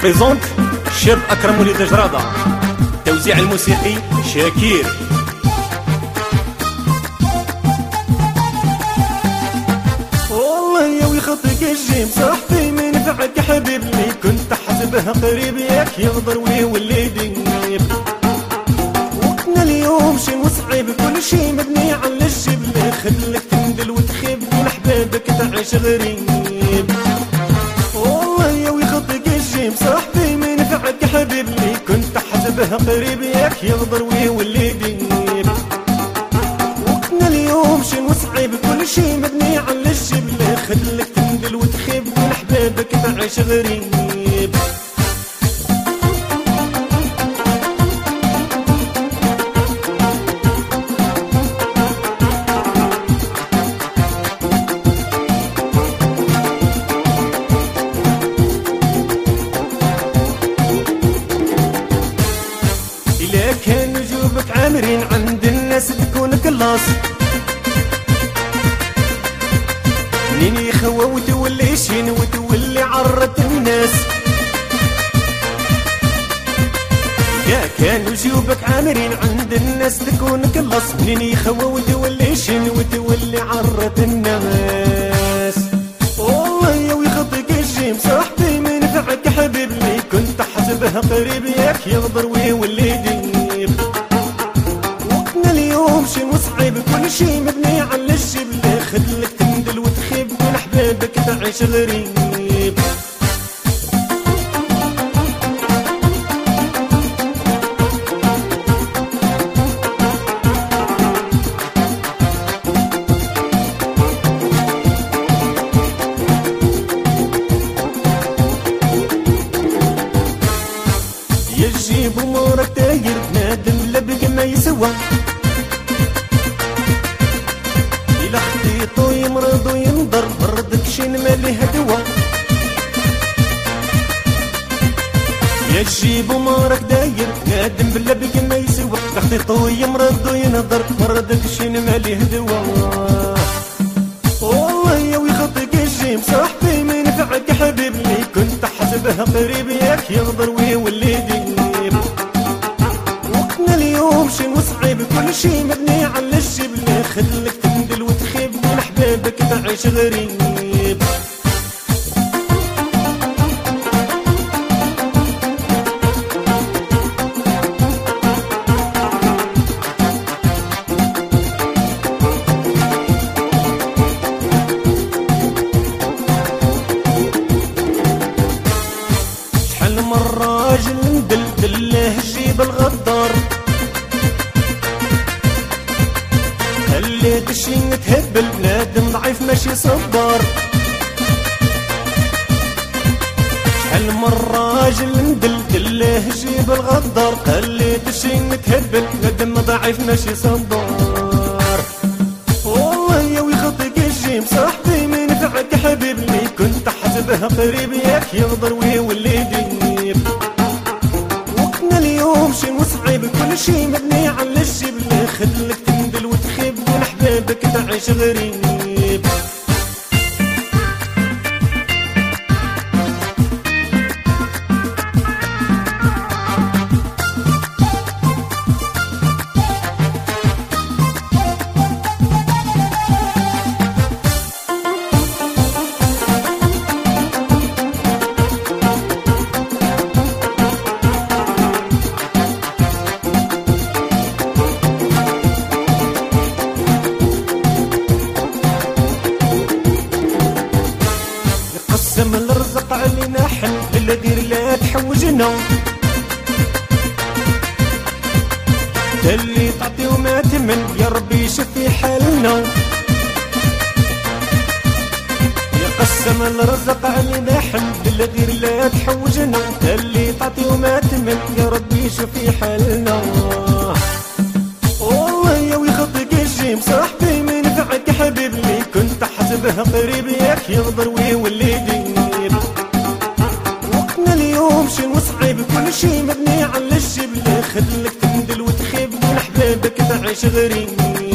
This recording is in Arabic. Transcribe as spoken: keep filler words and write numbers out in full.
بريزونت الشاب أكرم وليد جرادة. توزيع الموسيقي شاكير. والله يا ويخطيك الجيم صاحبي من نفعك حبيب لي كنت حسبها قريب ياك يغدر ويولي ديب. وقتنا اليوم شي مصعب كل شي مبني على الجبل خلك تندل وتخيب ولحبابك تعيش غريب. والله يا ويخطيك الجيم صاحبي من نفعك حبيب لي كنت حسبها قريب ياك يغدر ويولي ديب. وقتنا اليوم شي مصعب كل شي مبني على الجبل خلك تندل وتخيب ولحبابك تعيش غريب. إلا كان نجوبك عامرين عند الناس تكون كلاص منين يخوى وتولي شين وتولي عرة الناس. يا كانوا جيوبك عامرين عند الناس تكون كلاص منين يخوى وتولي شين وتولي عرة الناس. والله يا ويخطيك الجيم صاحبي من نفعك حبيب لي كنت حسبها قريب ياك يغدر ويولي ديب. وقتنا اليوم شي مصعب كل شي مبني على الجبل خلك تندل وتخيب ولحبابك تعيش غريب. يجيب امورك داير بنادم لبق ما يسوى إلا خطيطو يمرض وينضر مرضك شين ماليه دوا. يجيب امورك داير بنادم بلبق ما يسوى إلا خطيطو يمرض وينضر مرضك شين ماليه دوا. والله يا ويخطيك الجيم صاحبي من نفعك حبيب لي كنت حسبها قريب ياك يغدر ويولي ديب. وقتنا اليوم شي مصعب كل شي مبني على الجبل خلك تندل وتخيب ولحبابك تعيش غريب. مرة راجل ندلدل له جيب الغدار خليت الشين تهبل نادم ضعيف ماشي صبار. شحال مرة راجل ندلدل له جيب الغدار خليت الشين تهبل نادم ضعيف ماشي صبار. والله يا ويخطيك الجيم صاحبي من نفعك حبيب لي كنت حسبها قريب ياك يغدر ويولي ديب. وقتنا اليوم شي مصعب كل شي مبني على الجبل خلك تندل وتخيب ولحبابك تعيش غريب. قسم الرزق علينا حن للغير لا تحوجنا اللي تعطي وما تمن يا ربي شفي حالنا. يقسم الرزق علينا حن للغير لا تحوجنا اللي تعطي وما تمن يا ربي شفي حالنا. والله يا ويخطيك الجيم صاحبي من نفعك حبيب لي كنت حسبها قريب ياك يغدر ويولي ديب. وقتنا اليوم شي مصعب كل شي مبني على الجبل خلك تندل وتخيب ولحبابك تعيش غريب.